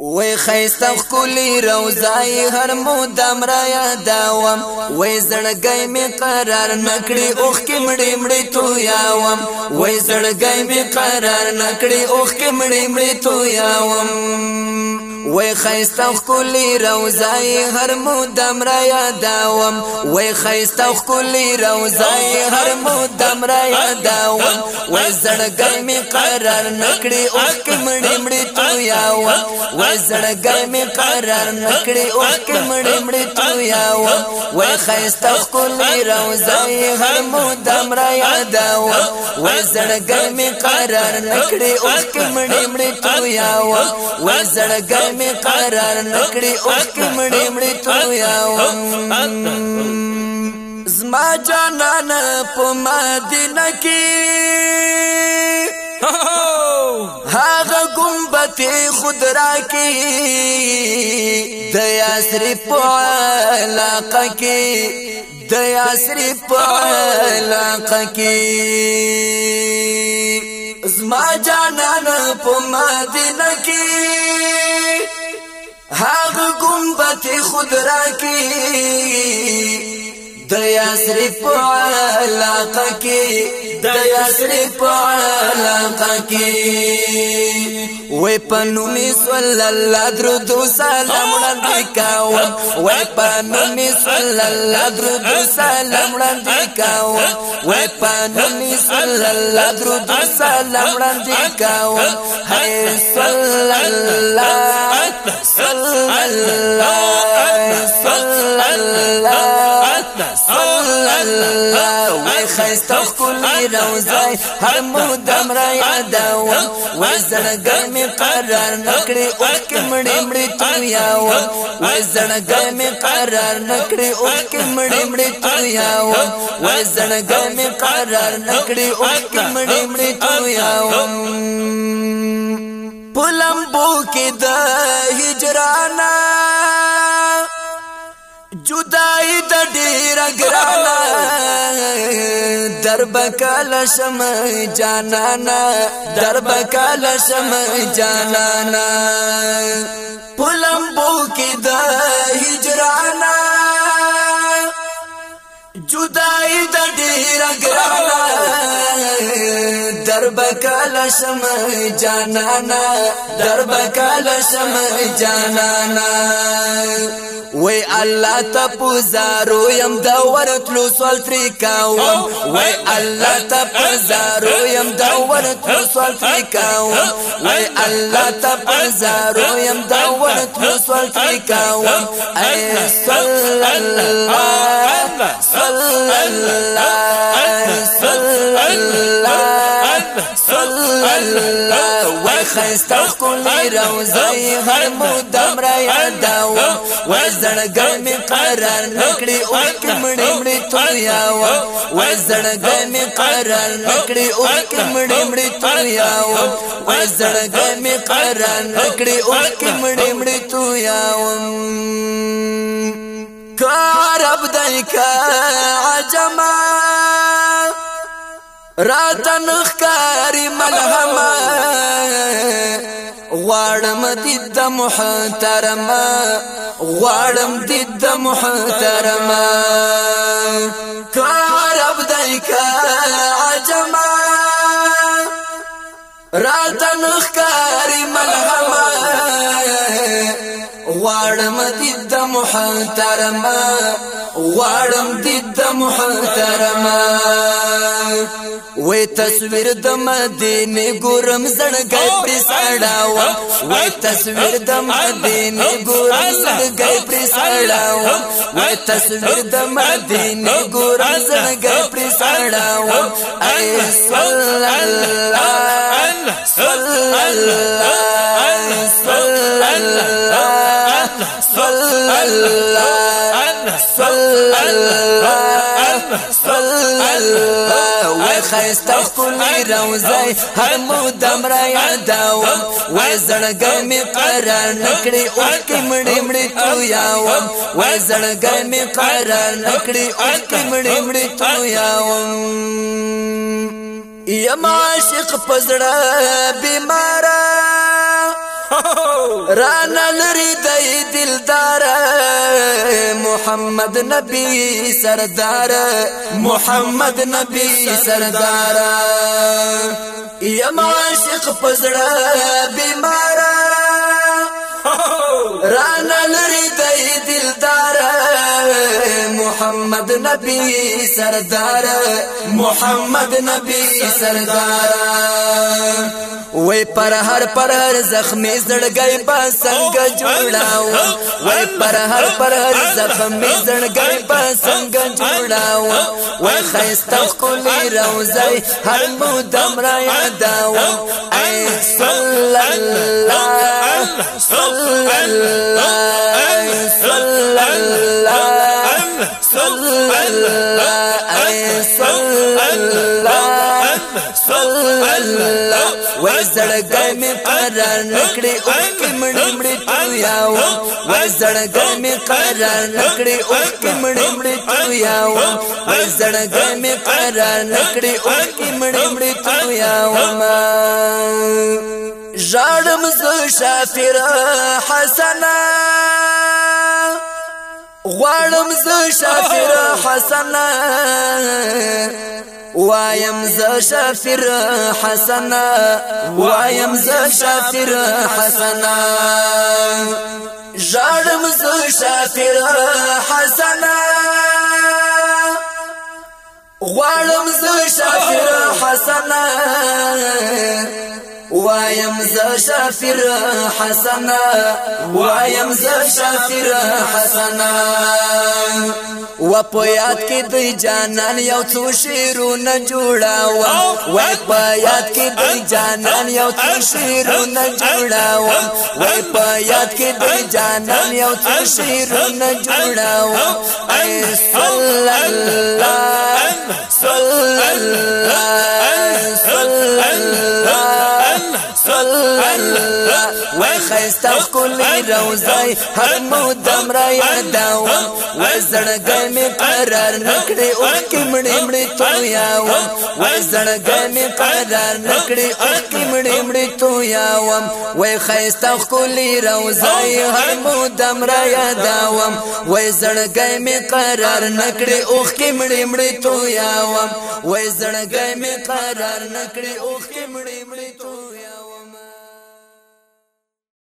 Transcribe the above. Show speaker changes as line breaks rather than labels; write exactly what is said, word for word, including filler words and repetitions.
وای خیسته خکولی روزای هر مودم را یاداوم وای زړګی می قرار نکړي اوخ کې مړې مړې تو یاوم وای زړګی می قرار نکړي اوخ کې مړې مړې تو یاوم وای خیسته خکولی روزای هر مودم را یاداوم وای خیسته خکولی روزای هر مودم را یاداوم وای زړګی می قرار نکړي اوخ کې مړې مړې تو یاوم وای زړګی می قرار نکړي اوخ کې مړې مړې تو یاوم وای خیسته خکولی روزای هر مودم را یاداوم وای زړګی می قرار نکړي اوخ کې مړې مړې تو یاوم وای زړګی می قرار نکړي اوخ کې مړې مړې تو یاوم زما جانان په مدینه کې هاغه گنبت خضرا کی د یاسری په علاقه کې د یاسری په علاقه کې زما جانان په مدینه کې هاغه گنبت خضرا کی د یاسری په علاقه کې د یاسری په علاقه کې وای پنومی صلی الله درود و سلام وړاندې کاوه وای پنومی صلی الله درود و سلام وړاندې کاوه وای پنومی صلی الله درود و سلام وړاندې کاوه هي صلی الله صلی الله صلی الله صلی الله وای خیسته خکولی روزای هر مودم را یاداوم وای زړګی می قرار نکړي اوخ کې مړې مړې تو یاوم وای زړګی می قرار نکړي اوخ کې مړې مړې تو یاوم وای زړګی می قرار نکړي اوخ کې مړې مړې تو یاوم پلمبو کې د هجرانا جدائی د ډیر ګرانا درب کله شم جانانا درب کله شم جانانا پلمبو کې د هجرانا جدائی د ډیر ګرانا درب کله شم جانانا درب کله شم جانانا وای الله ته پوزارو يم دا ورتلو سوال تری کاوم وای الله ته پوزارو يم دا ورتلو سوال تری کاوم وای الله ته پوزارو يم دا ورتلو سوال تری کاوم اي صلی الله صلی الله صلی الله صلی الله وای خیسته خکولی روزای هر مودم را یاداوم وای زړګی می قرار نکړي اوخ کې مړې مړې تو یاوم وای زړګی می قرار نکړي اوخ کې مړې مړې تو یاوم وای زړګی می قرار نکړي اوخ کې مړې مړې تو یاوم کارب دای کا عجما راتن خکاری ملهما غواړم د محترمه غواړم د محترمه کارب دای کا عجما راتن خکاری ملهما غواړم د محترمه غواړم د محترمه وای تصویر د مدینه ګورم زړګی پر سړاوم وای تصویر د مدینه ګورم زړګی پر سړاوم وای تصویر د مدینه ګورم زړګی پر سړاوم اي صلی الله صلی الله صلی الله صلی الله صلی الله صلی الله وای خیسته خکولی روزای هر مودم را یاداوم وای زړګی می قرار نکړي اوخ کې مړې مړې تو یاوم وای زړګی می قرار نکړي اوخ کې مړې مړې تو یاوم یم عاشق پزړه بیمارا رانا لري دی دلدار محمد نبی سردار محمد نبی سردار یم عاشق پزړه بیمار رانا لري دی دلدار محمد نبی سردار محمد نبی سردار وای پر هر پر هر زخمی زړګي با څنګه جوړاو وای پر هر پر هر زخمی زړګي با څنګه جوړاو وای خيسته کلی روزي هر مودم را یاداو اي صلی الله صلی الله صلی الله صلی الله اي صلی الله صلی الله وای زړګي می قرار نکړي او کې مړې مړې تو یاو وای زړګي می قرار نکړي او کې مړې مړې تو یاو وای زړګي می قرار نکړي او کې مړې مړې تو یاو ژړم زو شافر حسنا غواړم زو شافر حسنا وایم ز شافر حسنا وایم ز شافر حسنا ژړم ز شافر حسنا غواړم ز شافر حسنا وایم ز شافر حسنا وایم ز شافر حسنا و په یاد کې د جانان یو څو شیرونه جوړاو و په یاد کې د جانان یو څو شیرونه جوړاو و په یاد کې د جانان یو څو شیرونه جوړاو ای صلی الله صلی الله صلی الله صلی الله وای خيسته کلی روزي هر مودم را یاداو وای زړګي می قرار نکړي او کې مړې مړې تو یاو وای زړګي می قرار نکړي او کې مړې مړې تو یاو وای خيسته کلی روزي هر مودم را یاداو وای زړګي می قرار نکړي او کې مړې مړې تو یاو وای زړګي می قرار نکړي او کې مړې